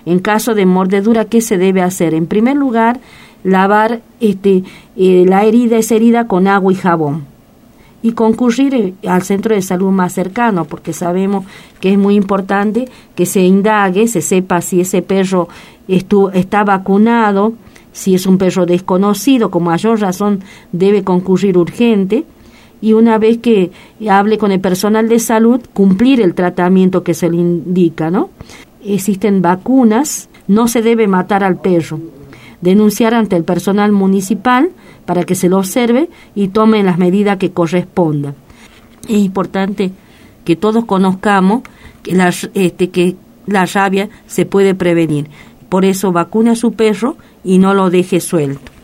En caso de mordedura, ¿qué se debe hacer? En primer lugar, lavar esa herida con agua y jabón y concurrir al centro de salud más cercano, porque sabemos que es muy importante que se indague, se sepa si ese perro está vacunado. Si es un perro desconocido, con mayor razón debe concurrir urgente, y una vez que hable con el personal de salud, cumplir el tratamiento que se le indica, ¿no? Existen vacunas, no se debe matar al perro. Denunciar ante el personal municipal para que se lo observe y tomen las medidas que correspondan. Es importante que todos conozcamos que la rabia se puede prevenir. Por eso vacune a su perro y no lo deje suelto.